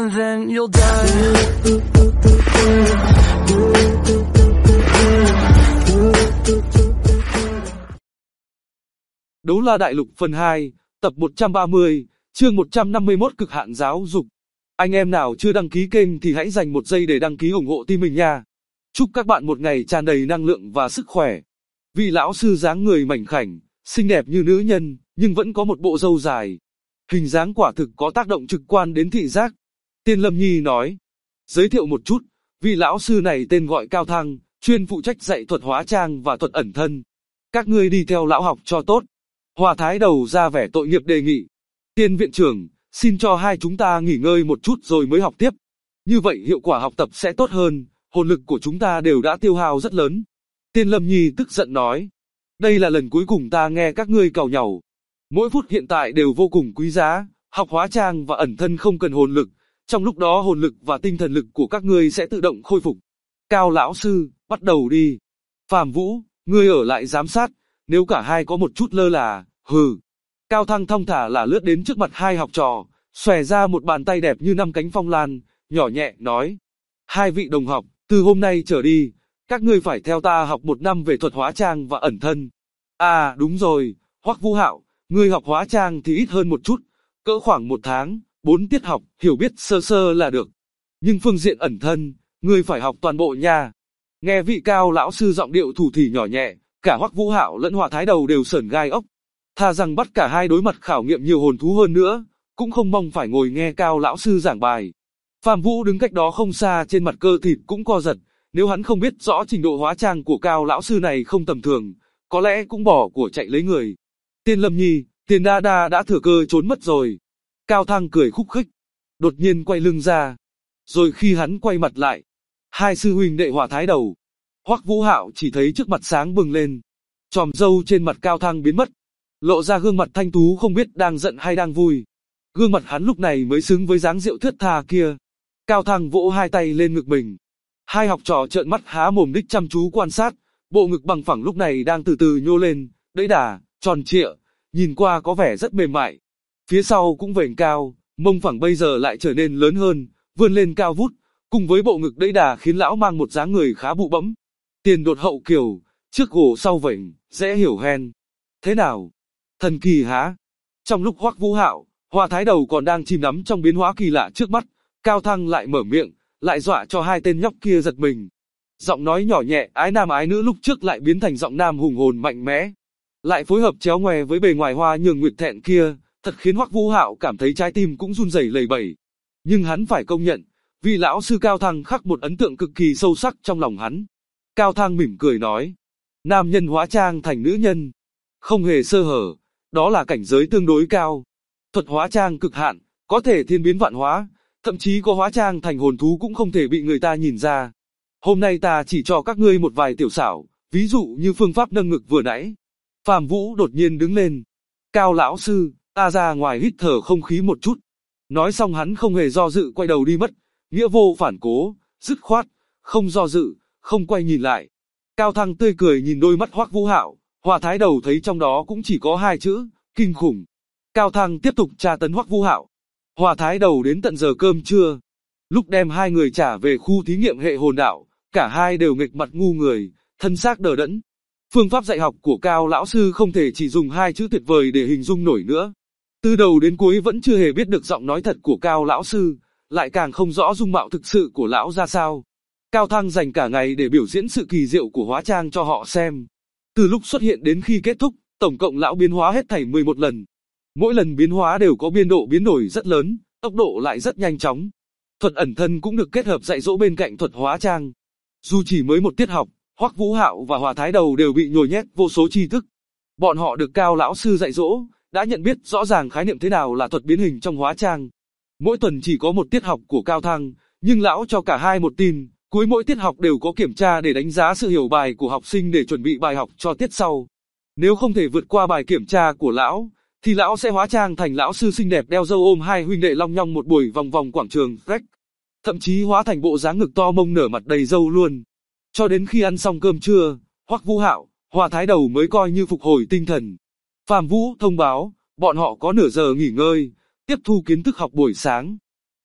and then you'll die. Đấu La Đại Lục phần 2, tập 130, chương 151 Cực hạn giáo dục. Anh em nào chưa đăng ký kênh thì hãy dành một giây để đăng ký ủng hộ team mình nha. Chúc các bạn một ngày tràn đầy năng lượng và sức khỏe. Vị lão sư dáng người mảnh khảnh, xinh đẹp như nữ nhân, nhưng vẫn có một bộ râu dài. Hình dáng quả thực có tác động trực quan đến thị giác. Tiên Lâm Nhi nói. Giới thiệu một chút, vị lão sư này tên gọi Cao Thăng, chuyên phụ trách dạy thuật hóa trang và thuật ẩn thân. Các ngươi đi theo lão học cho tốt. Hòa Thái Đầu ra vẻ tội nghiệp đề nghị. Tiên viện trưởng, xin cho hai chúng ta nghỉ ngơi một chút rồi mới học tiếp. Như vậy hiệu quả học tập sẽ tốt hơn, hồn lực của chúng ta đều đã tiêu hao rất lớn. Tiên Lâm Nhi tức giận nói. Đây là lần cuối cùng ta nghe các ngươi càu nhàu. Mỗi phút hiện tại đều vô cùng quý giá, học hóa trang và ẩn thân không cần hồn lực, trong lúc đó hồn lực và tinh thần lực của các ngươi sẽ tự động khôi phục. Cao lão sư, bắt đầu đi. Phàm Vũ, ngươi ở lại giám sát, nếu cả hai có một chút lơ là, hừ. Cao Thăng thong thả là lướt đến trước mặt hai học trò, xòe ra một bàn tay đẹp như 5 cánh phong lan, nhỏ nhẹ nói. Hai vị đồng học, từ hôm nay trở đi, các ngươi phải theo ta học 1 năm về thuật hóa trang và ẩn thân. À đúng rồi, Hoắc Vũ Hạo, ngươi học hóa trang thì ít hơn một chút, cỡ khoảng 1 tháng, 4 tiết học, hiểu biết sơ sơ là được. Nhưng phương diện ẩn thân, ngươi phải học toàn bộ nha. Nghe vị Cao lão sư giọng điệu thủ thỉ nhỏ nhẹ, cả Hoắc Vũ Hạo lẫn Hòa Thái Đầu đều sởn gai ốc. Thà rằng bắt cả hai đối mặt khảo nghiệm nhiều hồn thú hơn nữa, cũng không mong phải ngồi nghe Cao lão sư giảng bài. Phàm Vũ đứng cách đó không xa, trên mặt cơ thịt cũng co giật, nếu hắn không biết rõ trình độ hóa trang của Cao lão sư này không tầm thường, có lẽ cũng bỏ của chạy lấy người. Tiên Lâm Nhi, Tiền Đa Đa đã thừa cơ trốn mất rồi. Cao Thăng cười khúc khích, đột nhiên quay lưng ra. Rồi khi hắn quay mặt lại, hai sư huynh đệ Hòa Thái Đầu, Hoắc Vũ Hạo chỉ thấy trước mặt sáng bừng lên, chòm râu trên mặt Cao Thăng biến mất, lộ ra gương mặt thanh tú không biết đang giận hay đang vui. Gương mặt hắn lúc này mới xứng với dáng rượu thướt tha kia. Cao Thăng vỗ hai tay lên ngực mình. Hai học trò trợn mắt há mồm đích chăm chú quan sát, bộ ngực bằng phẳng lúc này đang từ từ nhô lên, đẫy đà, tròn trịa, nhìn qua có vẻ rất mềm mại. Phía sau cũng vểnh cao, mông phẳng bây giờ lại trở nên lớn hơn, vươn lên cao vút, cùng với bộ ngực đẫy đà khiến lão mang một dáng người khá bụ bẫm. Tiền đột hậu kiều, trước gồ sau vểnh, dễ hiểu hen. Thế nào? Thần kỳ hả? Trong lúc Hoắc Vũ Hạo, Hòa Thái Đầu còn đang chìm đắm trong biến hóa kỳ lạ trước mắt, Cao Thăng lại mở miệng, lại dọa cho hai tên nhóc kia giật mình. Giọng nói nhỏ nhẹ, ái nam ái nữ lúc trước lại biến thành giọng nam hùng hồn mạnh mẽ. Lại phối hợp chéo ngoe với bề ngoài hoa nhường nguyệt thẹn kia, thật khiến Hoắc Vũ Hạo cảm thấy trái tim cũng run rẩy lẩy bẩy. Nhưng hắn phải công nhận, vì lão sư Cao Thăng khắc một ấn tượng cực kỳ sâu sắc trong lòng hắn. Cao Thăng mỉm cười nói, nam nhân hóa trang thành nữ nhân, không hề sơ hở, đó là cảnh giới tương đối cao. Thuật hóa trang cực hạn, có thể thiên biến vạn hóa, thậm chí có hóa trang thành hồn thú cũng không thể bị người ta nhìn ra. Hôm nay ta chỉ cho các ngươi một vài tiểu xảo, ví dụ như phương pháp nâng ngực vừa nãy. Phàm Vũ đột nhiên đứng lên. Cao lão sư, ta ra ngoài hít thở không khí một chút. Nói xong hắn không hề do dự quay đầu đi mất, nghĩa vô phản cố, dứt khoát, không do dự, không quay nhìn lại. Cao Thăng tươi cười nhìn đôi mắt Hoắc Vũ Hạo, Hòa Thái Đầu thấy trong đó cũng chỉ có 2 chữ, kinh khủng. Cao Thăng tiếp tục tra tấn Hoắc Vũ Hạo. Hòa Thái Đầu đến tận giờ cơm trưa. Lúc đem hai người trả về khu thí nghiệm hệ hồn đạo, cả hai đều nghịch mặt ngu người, thân xác đờ đẫn. Phương pháp dạy học của Cao lão sư không thể chỉ dùng 2 chữ tuyệt vời để hình dung nổi nữa. Từ đầu đến cuối vẫn chưa hề biết được giọng nói thật của Cao lão sư, lại càng không rõ dung mạo thực sự của lão ra sao. Cao Thăng dành cả ngày để biểu diễn sự kỳ diệu của hóa trang cho họ xem. Từ lúc xuất hiện đến khi kết thúc, tổng cộng lão biến hóa hết thảy 11 lần. Mỗi lần biến hóa đều có biên độ biến đổi rất lớn, tốc độ lại rất nhanh chóng. Thuật ẩn thân cũng được kết hợp dạy dỗ bên cạnh thuật hóa trang. Dù chỉ mới một tiết học, Hoắc Vũ Hạo và Hòa Thái Đầu đều bị nhồi nhét vô số tri thức. Bọn họ được Cao lão sư dạy dỗ, đã nhận biết rõ ràng khái niệm thế nào là thuật biến hình trong hóa trang. Mỗi tuần chỉ có một tiết học của Cao Thăng, nhưng lão cho cả hai một tin, cuối mỗi tiết học đều có kiểm tra để đánh giá sự hiểu bài của học sinh để chuẩn bị bài học cho tiết sau. Nếu không thể vượt qua bài kiểm tra của lão, thì lão sẽ hóa trang thành lão sư xinh đẹp đeo dâu ôm hai huynh đệ long nhong một buổi vòng vòng quảng trường Freck. Thậm chí hóa thành bộ dáng ngực to mông nở mặt đầy râu luôn. Cho đến khi ăn xong cơm trưa, Hoắc Vũ Hạo, Hòa Thái Đầu mới coi như phục hồi tinh thần. Phàm Vũ thông báo, bọn họ có nửa giờ nghỉ ngơi, tiếp thu kiến thức học buổi sáng.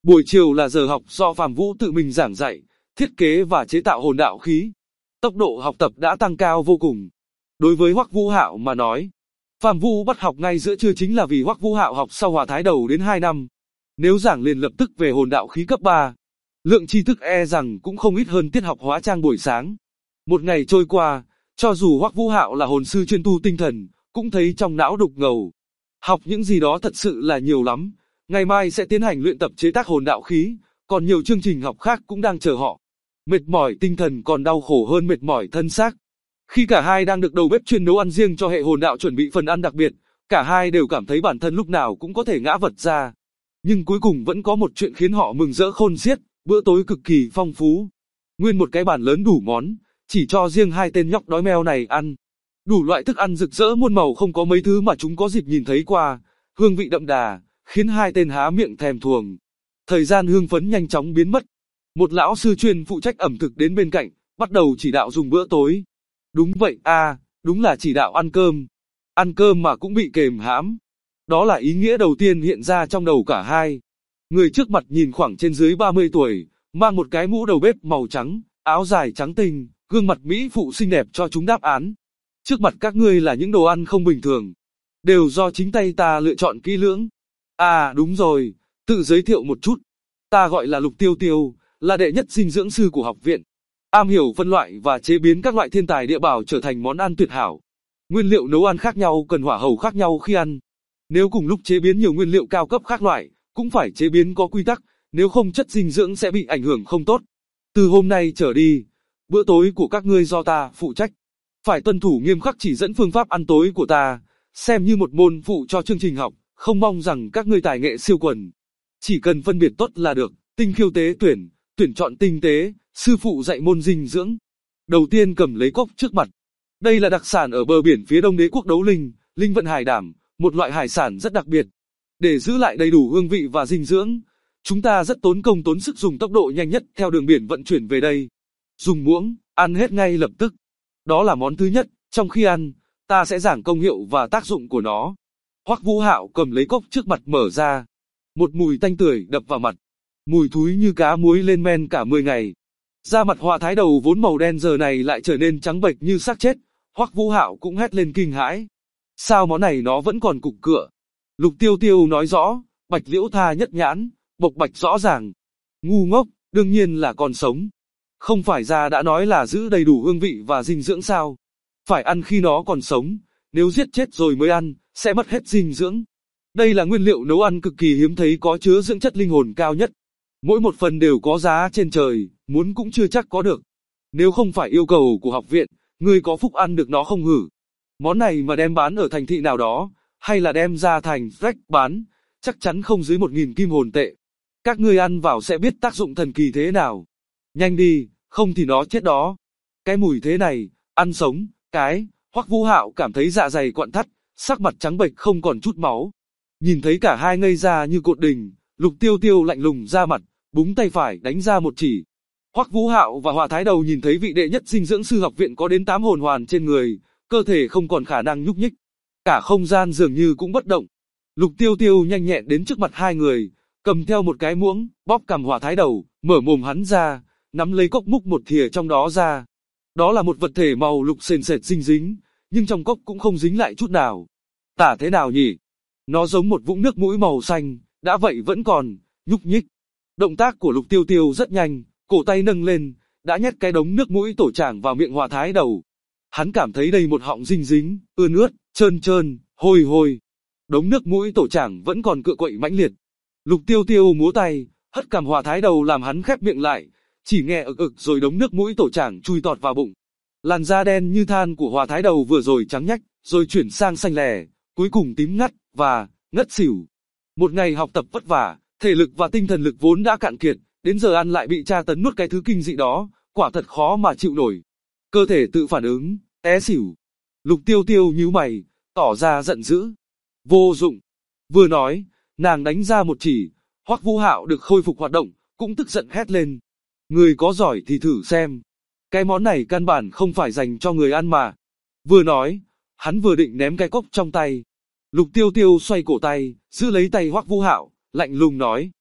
Buổi chiều là giờ học do Phạm Vũ tự mình giảng dạy, thiết kế và chế tạo hồn đạo khí. Tốc độ học tập đã tăng cao vô cùng. Đối với Hoắc Vũ Hạo mà nói, Phạm Vũ bắt học ngay giữa trưa chính là vì Hoắc Vũ Hạo học sau Hỏa Thái Đầu đến 2 năm. Nếu giảng liền lập tức về hồn đạo khí cấp 3, lượng tri thức e rằng cũng không ít hơn tiết học hóa trang buổi sáng. Một ngày trôi qua, cho dù Hoắc Vũ Hạo là hồn sư chuyên tu tinh thần, cũng thấy trong não đục ngầu. Học những gì đó thật sự là nhiều lắm. Ngày mai sẽ tiến hành luyện tập chế tác hồn đạo khí, còn nhiều chương trình học khác cũng đang chờ họ. Mệt mỏi tinh thần còn đau khổ hơn mệt mỏi thân xác. Khi cả hai đang được đầu bếp chuyên nấu ăn riêng cho hệ hồn đạo chuẩn bị phần ăn đặc biệt, cả hai đều cảm thấy bản thân lúc nào cũng có thể ngã vật ra. Nhưng cuối cùng vẫn có một chuyện khiến họ mừng rỡ khôn xiết, bữa tối cực kỳ phong phú. Nguyên một cái bàn lớn đủ món, chỉ cho riêng hai tên nhóc đói meo này ăn. Đủ loại thức ăn rực rỡ muôn màu không có mấy thứ mà chúng có dịp nhìn thấy qua, hương vị đậm đà, khiến hai tên há miệng thèm thuồng. Thời gian hương phấn nhanh chóng biến mất. Một lão sư chuyên phụ trách ẩm thực đến bên cạnh, bắt đầu chỉ đạo dùng bữa tối. Đúng vậy đúng là chỉ đạo ăn cơm. Ăn cơm mà cũng bị kềm hãm. Đó là ý nghĩa đầu tiên hiện ra trong đầu cả hai. Người trước mặt nhìn khoảng trên dưới 30 tuổi, mang một cái mũ đầu bếp màu trắng, áo dài trắng tinh, gương mặt mỹ phụ xinh đẹp cho chúng đáp án. Trước mặt các ngươi là những đồ ăn không bình thường. Đều do chính tay ta lựa chọn kỹ lưỡng. Đúng rồi, tự giới thiệu một chút. Ta gọi là Lục Tiêu Tiêu, là đệ nhất dinh dưỡng sư của học viện. Am hiểu phân loại và chế biến các loại thiên tài địa bảo trở thành món ăn tuyệt hảo. Nguyên liệu nấu ăn khác nhau cần hỏa hầu khác nhau khi ăn. Nếu cùng lúc chế biến nhiều nguyên liệu cao cấp khác loại, cũng phải chế biến có quy tắc, nếu không chất dinh dưỡng sẽ bị ảnh hưởng không tốt. Từ hôm nay trở đi, bữa tối của các ngươi do ta phụ trách. Phải tuân thủ nghiêm khắc chỉ dẫn phương pháp ăn tối của ta, xem như một môn phụ cho chương trình học, không mong rằng các ngươi tài nghệ siêu quần. Chỉ cần phân biệt tốt là được, tinh khiêu tế tuyển chọn tinh tế, sư phụ dạy môn dinh dưỡng. Đầu tiên cầm lấy cốc trước mặt. Đây là đặc sản ở bờ biển phía đông đế quốc Đấu Linh, Linh Vận Hải Đảm, một loại hải sản rất đặc biệt. Để giữ lại đầy đủ hương vị và dinh dưỡng, chúng ta rất tốn công tốn sức dùng tốc độ nhanh nhất theo đường biển vận chuyển về đây. Dùng muỗng, ăn hết ngay lập tức. Đó là món thứ nhất, trong khi ăn, ta sẽ giảng công hiệu và tác dụng của nó. Hoắc Vũ Hạo cầm lấy cốc trước mặt mở ra. Một mùi tanh tưởi đập vào mặt. Mùi thúi như cá muối lên men cả 10 ngày. Da mặt Hỏa Thái Đầu vốn màu đen giờ này lại trở nên trắng bệch như xác chết. Hoắc Vũ Hạo cũng hét lên kinh hãi. Sao món này nó vẫn còn cục cựa? Lục Tiêu Tiêu nói rõ, Bạch Liễu Tha nhất nhãn, bộc bạch rõ ràng. Ngu ngốc, đương nhiên là còn sống. Không phải ra đã nói là giữ đầy đủ hương vị và dinh dưỡng sao? Phải ăn khi nó còn sống, nếu giết chết rồi mới ăn, sẽ mất hết dinh dưỡng. Đây là nguyên liệu nấu ăn cực kỳ hiếm thấy có chứa dưỡng chất linh hồn cao nhất. Mỗi một phần đều có giá trên trời, muốn cũng chưa chắc có được. Nếu không phải yêu cầu của học viện, ngươi có phúc ăn được nó không hử? Món này mà đem bán ở thành thị nào đó, hay là đem ra thành Fresh bán, chắc chắn không dưới 1.000 kim hồn tệ. Các ngươi ăn vào sẽ biết tác dụng thần kỳ thế nào. Nhanh đi, không thì nó chết đó. Cái mùi thế này, ăn sống, Hoắc Vũ Hạo cảm thấy dạ dày quặn thắt, sắc mặt trắng bệch không còn chút máu. Nhìn thấy cả hai ngây ra như cột đình, Lục Tiêu Tiêu lạnh lùng ra mặt, búng tay phải đánh ra một chỉ. Hoắc Vũ Hạo và Hỏa Thái Đầu nhìn thấy vị đệ nhất dinh dưỡng sư học viện có đến 8 hồn hoàn trên người, cơ thể không còn khả năng nhúc nhích. Cả không gian dường như cũng bất động. Lục Tiêu Tiêu nhanh nhẹn đến trước mặt hai người, cầm theo một cái muỗng, bóp cằm Hỏa Thái Đầu, mở mồm hắn ra, nắm lấy cốc múc một thìa trong đó ra. Đó là một vật thể màu lục sền sệt dinh dính, nhưng trong cốc cũng không dính lại chút nào. Tả thế nào nhỉ? Nó giống một vũng nước mũi màu xanh, đã vậy vẫn còn nhúc nhích. Động tác của Lục Tiêu Tiêu rất nhanh, cổ tay nâng lên, đã nhét cái đống nước mũi tổ chảng vào miệng Hỏa Thái Đầu. Hắn cảm thấy đầy một họng dinh dính, ươn ướt, trơn trơn, hôi hôi. Đống nước mũi tổ chảng vẫn còn cựa quậy mãnh liệt. Lục Tiêu Tiêu múa tay, hất cằm Hỏa Thái Đầu làm hắn khép miệng lại, chỉ nghe ực ực rồi đống nước mũi tổ chảng chui tọt vào bụng. Làn da đen như than của Hỏa Thái Đầu vừa rồi trắng nhách, rồi chuyển sang xanh lè, cuối cùng tím ngắt và ngất xỉu. Một ngày học tập vất vả, thể lực và tinh thần lực vốn đã cạn kiệt, đến giờ ăn lại bị tra tấn nuốt cái thứ kinh dị đó, quả thật khó mà chịu nổi. Cơ thể tự phản ứng, té xỉu. Lục Tiêu Tiêu nhíu mày, tỏ ra giận dữ. Vô dụng. Vừa nói, nàng đánh ra một chỉ, Hoắc Vũ Hạo được khôi phục hoạt động, cũng tức giận hét lên. Người có giỏi thì thử xem. Cái món này căn bản không phải dành cho người ăn mà. Vừa nói, hắn vừa định ném cái cốc trong tay. Lục Tiêu Tiêu xoay cổ tay, giữ lấy tay Hoắc Vũ Hạo, lạnh lùng nói.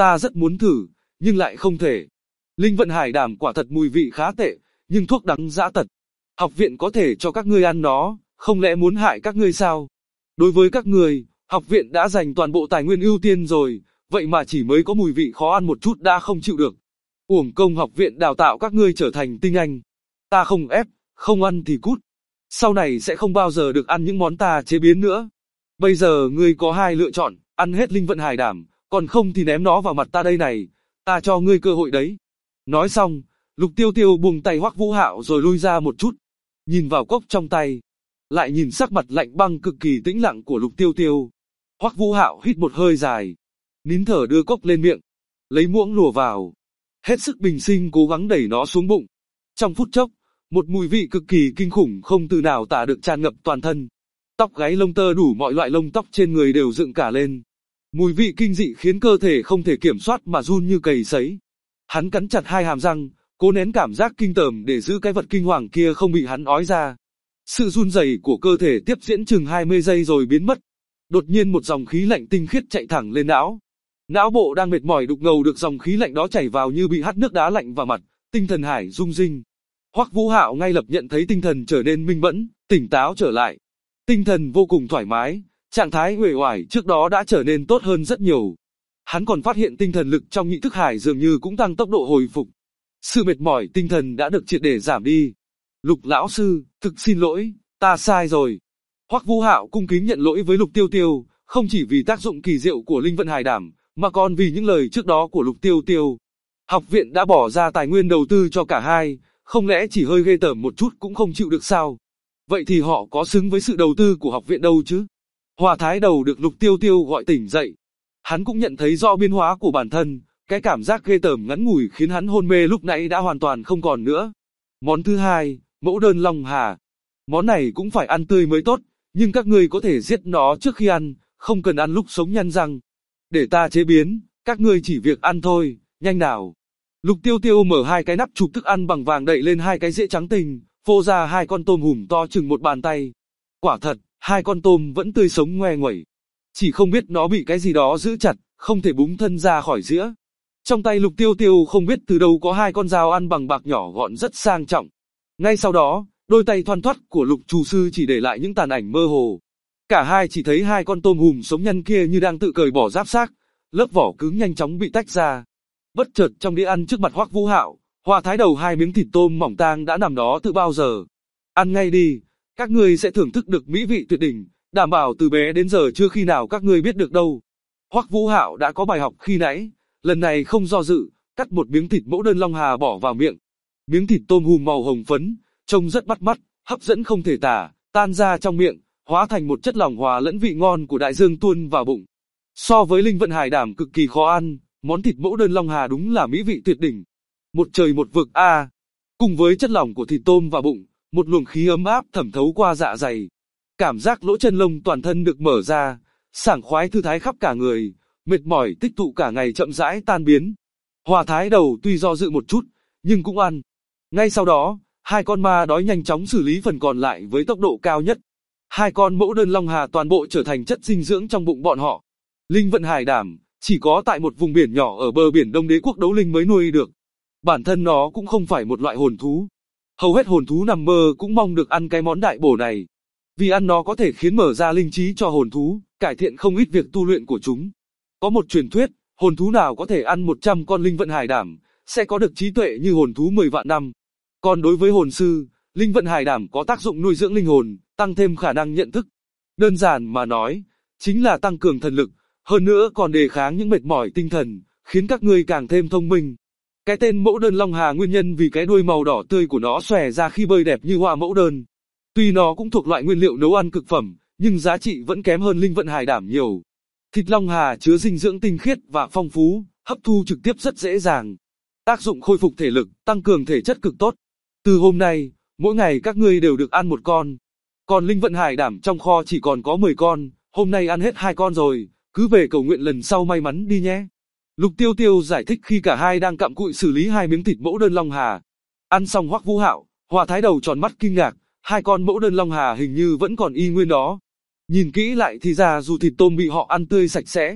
Ta rất muốn thử, nhưng lại không thể. Linh vận hải đảm quả thật mùi vị khá tệ, nhưng thuốc đắng dã tật. Học viện có thể cho các ngươi ăn nó, không lẽ muốn hại các ngươi sao? Đối với các ngươi, học viện đã dành toàn bộ tài nguyên ưu tiên rồi, vậy mà chỉ mới có mùi vị khó ăn một chút đã không chịu được. Uổng công học viện đào tạo các ngươi trở thành tinh anh. Ta không ép, không ăn thì cút. Sau này sẽ không bao giờ được ăn những món ta chế biến nữa. Bây giờ ngươi có hai lựa chọn, ăn hết linh vận hải đảm, còn không thì ném nó vào mặt ta đây này, ta cho ngươi cơ hội đấy. Nói xong, Lục Tiêu Tiêu buông tay Hoắc Vũ Hạo rồi lui ra một chút, nhìn vào cốc trong tay, lại nhìn sắc mặt lạnh băng cực kỳ tĩnh lặng của Lục Tiêu Tiêu. Hoắc Vũ Hạo hít một hơi dài, nín thở đưa cốc lên miệng, lấy muỗng lùa vào, hết sức bình sinh cố gắng đẩy nó xuống bụng. Trong phút chốc, một mùi vị cực kỳ kinh khủng không từ nào tả được tràn ngập toàn thân. Tóc gáy lông tơ đủ mọi loại lông tóc trên người đều dựng cả lên. Mùi vị kinh dị khiến cơ thể không thể kiểm soát mà run như cầy sấy. Hắn cắn chặt hai hàm răng, cố nén cảm giác kinh tởm để giữ cái vật kinh hoàng kia không bị hắn ói ra. Sự run rẩy của cơ thể tiếp diễn chừng 20 giây rồi biến mất. Đột nhiên một dòng khí lạnh tinh khiết chạy thẳng lên não. Não bộ đang mệt mỏi đục ngầu được dòng khí lạnh đó chảy vào như bị hắt nước đá lạnh vào mặt, tinh thần hải rung rinh. Hoắc Vũ Hạo ngay lập nhận thấy tinh thần trở nên minh mẫn, tỉnh táo trở lại. Tinh thần vô cùng thoải mái, trạng thái uể oải trước đó đã trở nên tốt hơn rất nhiều. Hắn còn phát hiện tinh thần lực trong nhị thức hải dường như cũng tăng tốc độ hồi phục. Sự mệt mỏi tinh thần đã được triệt để giảm đi. Lục lão sư, thực xin lỗi, ta sai rồi. Hoắc Vũ Hạo cung kính nhận lỗi với Lục Tiêu Tiêu, không chỉ vì tác dụng kỳ diệu của linh vận hải đảm, mà còn vì những lời trước đó của Lục Tiêu Tiêu. Học viện đã bỏ ra tài nguyên đầu tư cho cả hai, không lẽ chỉ hơi ghê tởm một chút cũng không chịu được sao? Vậy thì họ có xứng với sự đầu tư của học viện đâu chứ? Hòa Thái Đầu được Lục Tiêu Tiêu gọi tỉnh dậy. Hắn cũng nhận thấy rõ biến hóa của bản thân, cái cảm giác ghê tởm ngắn ngủi khiến hắn hôn mê lúc nãy đã hoàn toàn không còn nữa. Món thứ hai, mẫu đơn long hà. Món này cũng phải ăn tươi mới tốt, nhưng các ngươi có thể giết nó trước khi ăn, không cần ăn lúc sống nhăn răng. Để ta chế biến, các ngươi chỉ việc ăn thôi, nhanh nào. Lục Tiêu Tiêu mở hai cái nắp chụp thức ăn bằng vàng đậy lên hai cái dĩa trắng tinh, phô ra hai con tôm hùm to chừng một bàn tay. Quả thật, hai con tôm vẫn tươi sống ngoe nguẩy. Chỉ không biết nó bị cái gì đó giữ chặt, không thể búng thân ra khỏi dĩa. Trong tay Lục Tiêu Tiêu không biết từ đâu có hai con dao ăn bằng bạc nhỏ gọn rất sang trọng. Ngay sau đó, đôi tay thoăn thoắt của Lục Trù Sư chỉ để lại những tàn ảnh mơ hồ. Cả hai chỉ thấy hai con tôm hùm sống nhăn kia như đang tự cởi bỏ giáp xác, lớp vỏ cứng nhanh chóng bị tách ra. Bất chợt trong đĩa ăn trước mặt Hoắc Vũ Hạo, Hòa Thái Đầu hai miếng thịt tôm mỏng tang đã nằm đó từ bao giờ. Ăn ngay đi, các ngươi sẽ thưởng thức được mỹ vị tuyệt đỉnh, đảm bảo từ bé đến giờ chưa khi nào các ngươi biết được đâu. Hoắc Vũ Hạo đã có bài học khi nãy, lần này không do dự, cắt một miếng thịt mẫu đơn long hà bỏ vào miệng. Miếng thịt tôm hùm màu hồng phấn, trông rất bắt mắt, hấp dẫn không thể tả, tan ra trong miệng, hóa thành một chất lỏng hòa lẫn vị ngon của đại dương tuôn vào bụng. So với linh vận hải đảm cực kỳ khó ăn, món thịt mẫu đơn long hà đúng là mỹ vị tuyệt đỉnh. Một trời một vực a. Cùng với chất lỏng của thịt tôm vào bụng, một luồng khí ấm áp thẩm thấu qua dạ dày. Cảm giác lỗ chân lông toàn thân được mở ra, sảng khoái thư thái khắp cả người, mệt mỏi tích tụ cả ngày chậm rãi tan biến. Hòa Thái Đầu tuy do dự một chút, nhưng cũng ăn. Ngay sau đó, hai con ma đói nhanh chóng xử lý phần còn lại với tốc độ cao nhất. Hai con mẫu đơn long hà toàn bộ trở thành chất dinh dưỡng trong bụng bọn họ. Linh vận hải đảm, chỉ có tại một vùng biển nhỏ ở bờ biển Đông Đế quốc Đấu Linh mới nuôi được. Bản thân nó cũng không phải một loại hồn thú. Hầu hết hồn thú nằm mơ cũng mong được ăn cái món đại bổ này. Vì ăn nó có thể khiến mở ra linh trí cho hồn thú, cải thiện không ít việc tu luyện của chúng. Có một truyền thuyết, hồn thú nào có thể ăn 100 con linh vận hải đảm, sẽ có được trí tuệ như hồn thú 10 vạn năm. Còn đối với hồn sư, linh vận hải đảm có tác dụng nuôi dưỡng linh hồn, tăng thêm khả năng nhận thức. Đơn giản mà nói, chính là tăng cường thần lực, hơn nữa còn đề kháng những mệt mỏi tinh thần, khiến các ngươi càng thêm thông minh. Cái tên mẫu đơn long hà nguyên nhân vì cái đuôi màu đỏ tươi của nó xòe ra khi bơi đẹp như hoa mẫu đơn. Tuy nó cũng thuộc loại nguyên liệu nấu ăn cực phẩm, nhưng giá trị vẫn kém hơn linh vận hải đảm nhiều. Thịt long hà chứa dinh dưỡng tinh khiết và phong phú, hấp thu trực tiếp rất dễ dàng. Tác dụng khôi phục thể lực, tăng cường thể chất cực tốt. Từ hôm nay, mỗi ngày các ngươi đều được ăn một con. Còn linh vận hải đảm trong kho chỉ còn có 10 con, hôm nay ăn hết 2 con rồi, cứ về cầu nguyện lần sau may mắn đi nhé. Lục Tiêu Tiêu giải thích khi cả hai đang cặm cụi xử lý hai miếng thịt mẫu đơn long hà. Ăn xong Hoắc Vũ Hạo, Hòa Thái Đầu tròn mắt kinh ngạc, hai con mẫu đơn long hà hình như vẫn còn y nguyên đó. Nhìn kỹ lại thì ra dù thịt tôm bị họ ăn tươi sạch sẽ,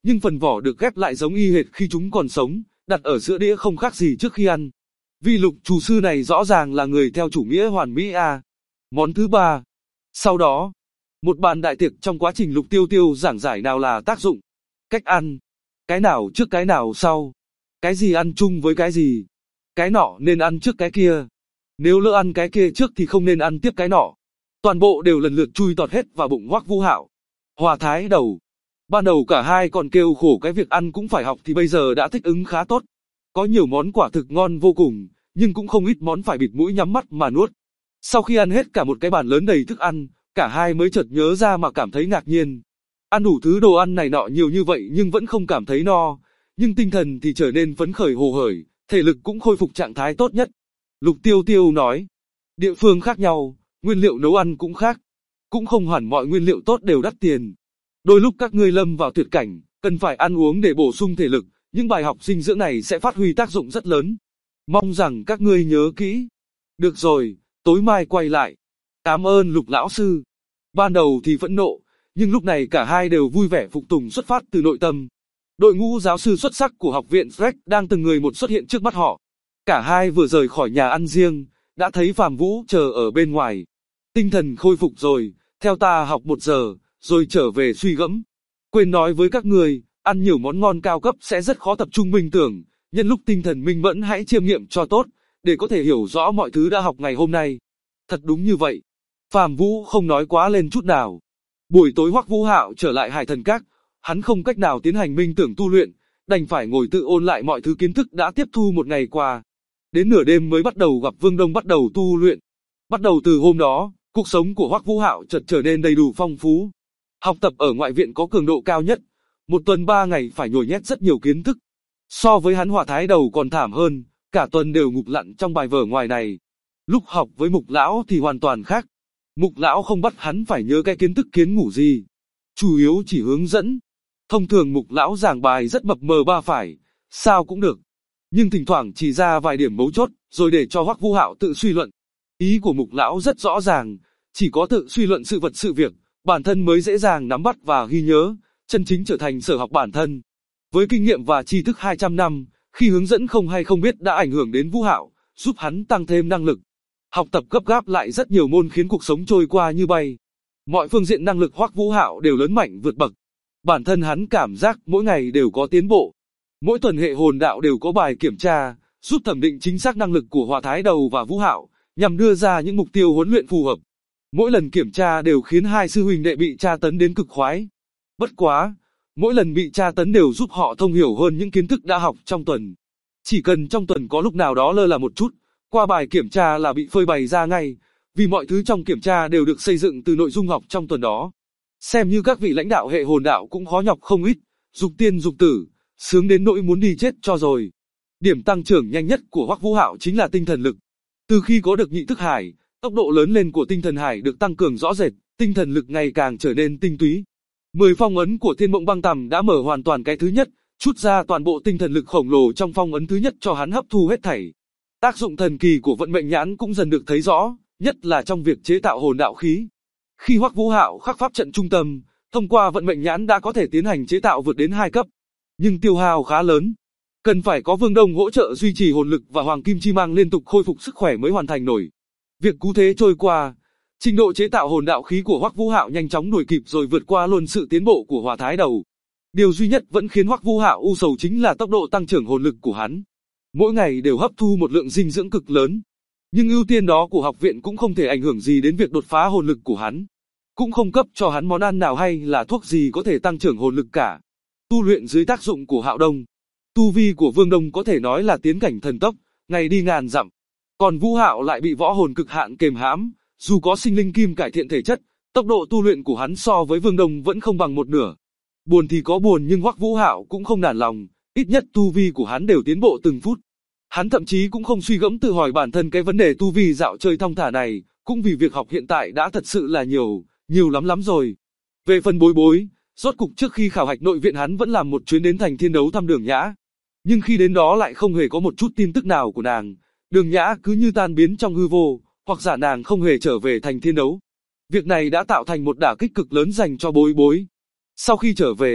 nhưng phần vỏ được ghép lại giống y hệt khi chúng còn sống, đặt ở giữa đĩa không khác gì trước khi ăn. Vị Lục chủ sư này rõ ràng là người theo chủ nghĩa hoàn mỹ a. Món thứ ba. Sau đó, một bàn đại tiệc trong quá trình Lục Tiêu Tiêu giảng giải nào là tác dụng, cách ăn, cái nào trước cái nào sau, cái gì ăn chung với cái gì, cái nọ nên ăn trước cái kia, nếu lỡ ăn cái kia trước thì không nên ăn tiếp cái nọ. Toàn bộ đều lần lượt chui tọt hết vào bụng Hoắc Vũ Hạo. Hòa Thái Đầu. Ban đầu cả hai còn kêu khổ cái việc ăn cũng phải học thì bây giờ đã thích ứng khá tốt. Có nhiều món quả thực ngon vô cùng, nhưng cũng không ít món phải bịt mũi nhắm mắt mà nuốt. Sau khi ăn hết cả một cái bàn lớn đầy thức ăn, cả hai mới chợt nhớ ra mà cảm thấy ngạc nhiên. Ăn đủ thứ đồ ăn này nọ nhiều như vậy nhưng vẫn không cảm thấy no, nhưng tinh thần thì trở nên phấn khởi hồ hởi, thể lực cũng khôi phục trạng thái tốt nhất. Lục Tiêu Tiêu nói, địa phương khác nhau, nguyên liệu nấu ăn cũng khác, cũng không hẳn mọi nguyên liệu tốt đều đắt tiền. Đôi lúc các ngươi lâm vào tuyệt cảnh, cần phải ăn uống để bổ sung thể lực, những bài học dinh dưỡng này sẽ phát huy tác dụng rất lớn. Mong rằng các ngươi nhớ kỹ. Được rồi, tối mai quay lại. Cảm ơn Lục lão sư. Ban đầu thì phẫn nộ, nhưng lúc này cả hai đều vui vẻ phục tùng xuất phát từ nội tâm. Đội ngũ giáo sư xuất sắc của học viện Freck đang từng người một xuất hiện trước mắt họ. Cả hai vừa rời khỏi nhà ăn riêng, đã thấy Phạm Vũ chờ ở bên ngoài. Tinh thần khôi phục rồi, theo ta học 1 giờ, rồi trở về suy gẫm. Quên nói với các người, ăn nhiều món ngon cao cấp sẽ rất khó tập trung minh tưởng, nhân lúc tinh thần minh mẫn hãy chiêm nghiệm cho tốt, để có thể hiểu rõ mọi thứ đã học ngày hôm nay. Thật đúng như vậy. Phạm Vũ không nói quá lên chút nào. Buổi tối Hoắc Vũ Hạo trở lại Hải Thần Các, hắn không cách nào tiến hành minh tưởng tu luyện, đành phải ngồi tự ôn lại mọi thứ kiến thức đã tiếp thu một ngày qua. Đến nửa đêm mới bắt đầu gặp Vương Đông bắt đầu tu luyện. Bắt đầu từ hôm đó, cuộc sống của Hoắc Vũ Hạo chợt trở nên đầy đủ phong phú. Học tập ở ngoại viện có cường độ cao nhất, 1 tuần 3 ngày phải nhồi nhét rất nhiều kiến thức. So với hắn Hòa Thái Đầu còn thảm hơn, cả tuần đều ngụp lặn trong bài vở ngoài này. Lúc học với Mục Lão thì hoàn toàn khác. Mục Lão không bắt hắn phải nhớ cái kiến thức kiến ngủ gì, chủ yếu chỉ hướng dẫn. Thông thường Mục Lão giảng bài rất mập mờ ba phải, sao cũng được. Nhưng thỉnh thoảng chỉ ra vài điểm mấu chốt, rồi để cho Hoắc Vũ Hạo tự suy luận. Ý của Mục Lão rất rõ ràng, chỉ có tự suy luận sự vật sự việc, bản thân mới dễ dàng nắm bắt và ghi nhớ, chân chính trở thành sở học bản thân. Với kinh nghiệm và tri thức 200 năm, khi hướng dẫn không hay không biết đã ảnh hưởng đến Vũ Hạo, giúp hắn tăng thêm năng lực. Học tập gấp gáp lại rất nhiều môn khiến cuộc sống trôi qua như bay. Mọi phương diện năng lực Hoắc Vũ Hạo đều lớn mạnh vượt bậc. Bản thân hắn cảm giác mỗi ngày đều có tiến bộ. Mỗi tuần hệ hồn đạo đều có bài kiểm tra, giúp thẩm định chính xác năng lực của Hòa Thái Đầu và Vũ Hạo, nhằm đưa ra những mục tiêu huấn luyện phù hợp. Mỗi lần kiểm tra đều khiến hai sư huynh đệ bị tra tấn đến cực khoái. Bất quá, mỗi lần bị tra tấn đều giúp họ thông hiểu hơn những kiến thức đã học trong tuần. Chỉ cần trong tuần có lúc nào đó lơ là một chút, qua bài kiểm tra là bị phơi bày ra ngay, vì mọi thứ trong kiểm tra đều được xây dựng từ nội dung học trong tuần đó. Xem như các vị lãnh đạo hệ hồn đạo cũng khó nhọc không ít, dục tiên dục tử, sướng đến nỗi muốn đi chết cho rồi. Điểm tăng trưởng nhanh nhất của Hoắc Vũ Hạo chính là tinh thần lực. Từ khi có được nhị thức hải, tốc độ lớn lên của tinh thần hải được tăng cường rõ rệt, tinh thần lực ngày càng trở nên tinh túy. 10 phong ấn của Thiên Mộng Băng Tầm đã mở hoàn toàn cái thứ nhất, trút ra toàn bộ tinh thần lực khổng lồ trong phong ấn thứ nhất cho hắn hấp thu hết thảy. Tác dụng thần kỳ của vận mệnh nhãn cũng dần được thấy rõ, nhất là trong việc chế tạo hồn đạo khí. Khi Hoắc Vũ Hạo khắc pháp trận trung tâm, thông qua vận mệnh nhãn đã có thể tiến hành chế tạo vượt đến 2 cấp, nhưng tiêu hao khá lớn. Cần phải có Vương Đông hỗ trợ duy trì hồn lực và Hoàng Kim Chi Mang liên tục khôi phục sức khỏe mới hoàn thành nổi. Việc cú thế trôi qua, trình độ chế tạo hồn đạo khí của Hoắc Vũ Hạo nhanh chóng đuổi kịp rồi vượt qua luôn sự tiến bộ của Hòa Thái Đầu. Điều duy nhất vẫn khiến Hoắc Vũ Hạo u sầu chính là tốc độ tăng trưởng hồn lực của hắn. Mỗi ngày đều hấp thu một lượng dinh dưỡng cực lớn. Nhưng ưu tiên đó của học viện cũng không thể ảnh hưởng gì đến việc đột phá hồn lực của hắn. Cũng không cấp cho hắn món ăn nào hay là thuốc gì có thể tăng trưởng hồn lực cả. Tu luyện dưới tác dụng của Hạo Đông, tu vi của Vương Đông có thể nói là tiến cảnh thần tốc, ngày đi ngàn dặm. Còn Vũ Hạo lại bị võ hồn cực hạn kềm hãm, dù có sinh linh kim cải thiện thể chất, tốc độ tu luyện của hắn so với Vương Đông vẫn không bằng một nửa. Buồn thì có buồn nhưng Hoắc Vũ Hạo cũng không nản lòng, ít nhất tu vi của hắn đều tiến bộ từng phút. Hắn thậm chí cũng không suy gẫm tự hỏi bản thân cái vấn đề tu vi dạo chơi thong thả này, cũng vì việc học hiện tại đã thật sự là nhiều lắm rồi. Về phần Bối Bối, rốt cục trước khi khảo hạch nội viện hắn vẫn làm một chuyến đến thành Thiên Đấu thăm Đường Nhã. Nhưng khi đến đó lại không hề có một chút tin tức nào của nàng, Đường Nhã cứ như tan biến trong hư vô, hoặc giả nàng không hề trở về thành Thiên Đấu. Việc này đã tạo thành một đả kích cực lớn dành cho Bối Bối. Sau khi trở về,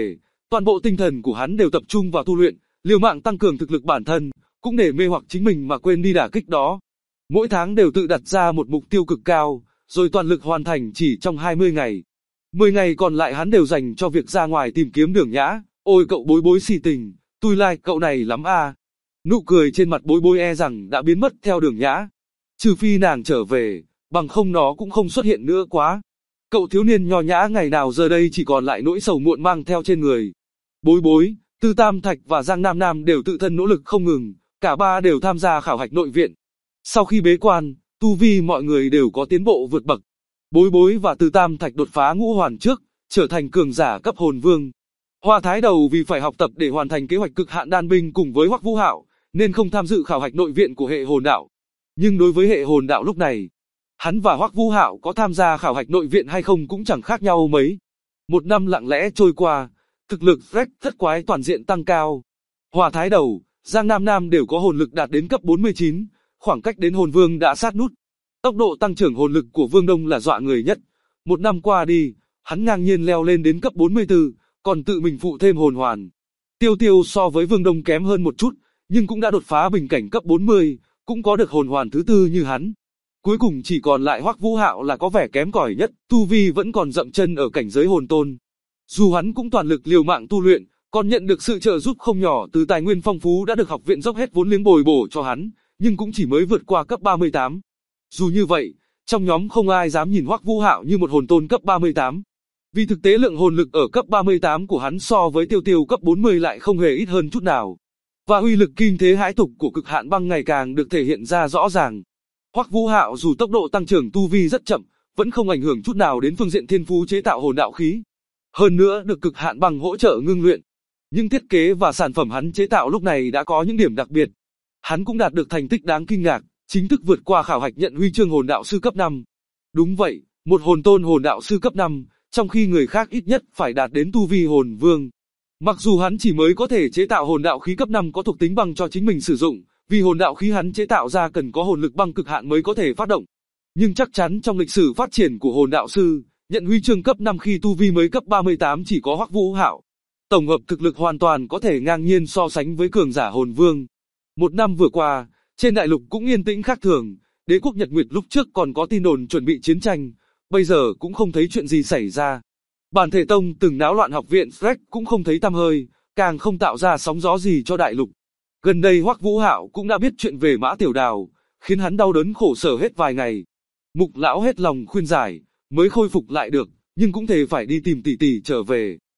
Toàn bộ tinh thần của hắn đều tập trung vào tu luyện, liều mạng tăng cường thực lực bản thân, cũng để mê hoặc chính mình mà quên đi đả kích đó. Mỗi tháng đều tự đặt ra một mục tiêu cực cao, rồi toàn lực hoàn thành chỉ trong 20 ngày. 10 ngày còn lại hắn đều dành cho việc ra ngoài tìm kiếm Đường Nhã. Ôi cậu Bối Bối si tình, tôi like cậu này lắm à. Nụ cười trên mặt Bối Bối e rằng đã biến mất theo Đường Nhã. Trừ phi nàng trở về, bằng không nó cũng không xuất hiện nữa quá. Cậu thiếu niên nho nhã ngày nào giờ đây chỉ còn lại nỗi sầu muộn mang theo trên người. Bối Bối, Tư Tam Thạch và Giang Nam Nam đều tự thân nỗ lực không ngừng, cả ba đều tham gia khảo hạch nội viện. Sau khi bế quan, tu vi mọi người đều có tiến bộ vượt bậc. Bối Bối và Tư Tam Thạch đột phá ngũ hoàn trước, trở thành cường giả cấp hồn vương. Hoa Thái Đầu vì phải học tập để hoàn thành kế hoạch cực hạn đan binh cùng với Hoắc Vũ Hạo, nên không tham dự khảo hạch nội viện của hệ hồn đạo. Nhưng đối với hệ hồn đạo lúc này, hắn và Hoắc Vũ Hạo có tham gia khảo hạch nội viện hay không cũng chẳng khác nhau mấy. Một năm lặng lẽ trôi qua, thực lực Rex thất quái toàn diện tăng cao. Hoa Thái Đầu, Giang Nam Nam đều có hồn lực đạt đến cấp 49, khoảng cách đến hồn vương đã sát nút. Tốc độ tăng trưởng hồn lực của Vương Đông là dọa người nhất. Một năm qua đi, hắn ngang nhiên leo lên đến cấp 44, còn tự mình phụ thêm hồn hoàn. Tiêu Tiêu so với Vương Đông kém hơn một chút, nhưng cũng đã đột phá bình cảnh cấp 40, cũng có được hồn hoàn thứ tư như hắn. Cuối cùng chỉ còn lại Hoắc Vũ Hạo là có vẻ kém cỏi nhất, tu vi vẫn còn dậm chân ở cảnh giới hồn tôn. Dù hắn cũng toàn lực liều mạng tu luyện, còn nhận được sự trợ giúp không nhỏ từ tài nguyên phong phú đã được học viện dốc hết vốn liếng bồi bổ cho hắn, nhưng cũng chỉ mới vượt qua cấp 38. Dù như vậy, trong nhóm không ai dám nhìn Hoắc Vũ Hạo như một hồn tôn cấp 38. Vì thực tế lượng hồn lực ở cấp 38 của hắn so với Tiêu Tiêu cấp 40 lại không hề ít hơn chút nào. Và uy lực kinh thế hãi tục của cực hạn băng ngày càng được thể hiện ra rõ ràng. Hoắc Vũ Hạo dù tốc độ tăng trưởng tu vi rất chậm, vẫn không ảnh hưởng chút nào đến phương diện thiên phú chế tạo hồn đạo khí. Hơn nữa được cực hạn băng hỗ trợ ngưng luyện. Nhưng thiết kế và sản phẩm hắn chế tạo lúc này đã có những điểm đặc biệt. Hắn cũng đạt được thành tích đáng kinh ngạc, chính thức vượt qua khảo hạch nhận huy chương hồn đạo sư cấp 5. Đúng vậy, một hồn tôn hồn đạo sư cấp 5, trong khi người khác ít nhất phải đạt đến tu vi hồn vương. Mặc dù hắn chỉ mới có thể chế tạo hồn đạo khí cấp 5 có thuộc tính băng cho chính mình sử dụng, vì hồn đạo khí hắn chế tạo ra cần có hồn lực băng cực hạn mới có thể phát động. Nhưng chắc chắn trong lịch sử phát triển của hồn đạo sư, nhận huy chương cấp 5 khi tu vi mới cấp 38 chỉ có Hoắc Vũ Hạo. Tổng hợp thực lực hoàn toàn có thể ngang nhiên so sánh với cường giả hồn vương. Một năm vừa qua, trên đại lục cũng yên tĩnh khác thường, đế quốc Nhật Nguyệt lúc trước còn có tin đồn chuẩn bị chiến tranh, bây giờ cũng không thấy chuyện gì xảy ra. Bản Thể Tông từng náo loạn học viện Shrek cũng không thấy tăm hơi, càng không tạo ra sóng gió gì cho đại lục. Gần đây Hoắc Vũ Hạo cũng đã biết chuyện về Mã Tiểu Đào, khiến hắn đau đớn khổ sở hết vài ngày. Mục lão hết lòng khuyên giải, mới khôi phục lại được, nhưng cũng thề phải đi tìm tỷ tỷ trở về.